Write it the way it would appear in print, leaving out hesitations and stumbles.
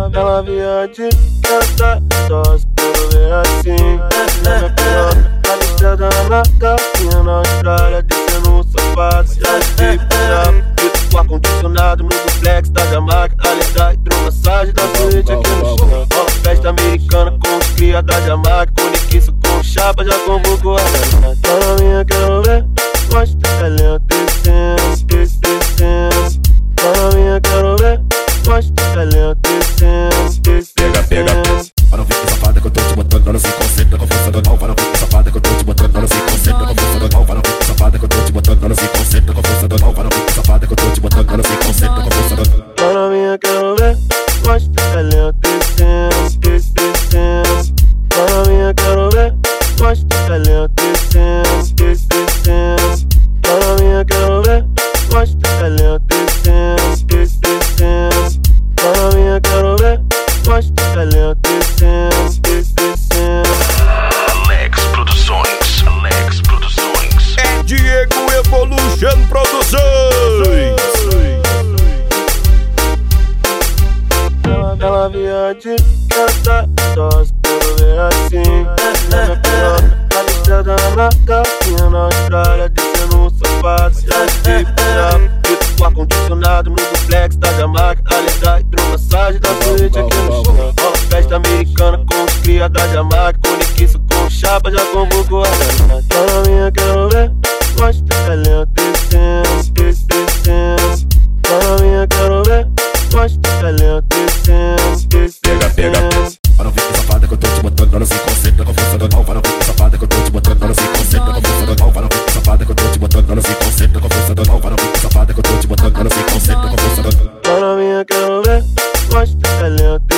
Ela viade, canta, tosse, quero ver assim. Na minha piroca, a listrada na capinha na Austrália, descendo um sapato, já de puxar. Grito com ar-condicionado no duplex da Jamaica. Ali da hidromassagem da suíte aqui no chão. Ó, festa americana com os cria da Jamaica. Com niquiço, com chapa, já convocou a galera. Tá na minha, quero ver, mostra talento, descendo, descendo. Tá na minha, quero ver, mostra talento, descendo, descendo. Pega, para não ficar safada que eu tô te botando, não se concentra com força do mal. Para não ficar safada que eu tô te botando, não se concentra com força do mal. Para não ficar safada que eu tô te botando, não se concentra com força do mal. Para não ficar safada que eu tô te botando, não se concentra com força do mal. Tá na minha, quero ver, mostra talento, descendo, descendo. Tá na minha, quero ver, mostra talento, descendo, descendo. Tá na minha, quero ver, mostra talento, descendo, descendo. Tá na minha, quero ver, mostra talento, descendo, descendo. Alex Produções. É Diego Evolution Produções. Ela viade, canta, tosse, quero ver assim. Na minha piroca, a listrada na capinha na Austrália, descendo um sapato, já de puxar. Grito com ar-condicionado no duplex da Jamaica. Ali da hidromassagem da suíte aqui no chão. Ó, festa americana com os cria da Jamaica. Com niquiço, com chapa, já convocou a galera. Tá na minha, quero ver, mostra talento, descendo, descendo. Tá na minha, quero ver, mostra talento, descendo, descendo. Para não ficar safada que eu tô te botando, não se concentra com força do mal. Para não ficar safada que eu tô te botando, não se concentra com força do mal. Para não ficar safada que eu tô te botando, não se concentra com força do mal. Para não ficar safada que eu tô te botando, não se concentra com força do mal. Tá na minha, quero ver, mostra talento.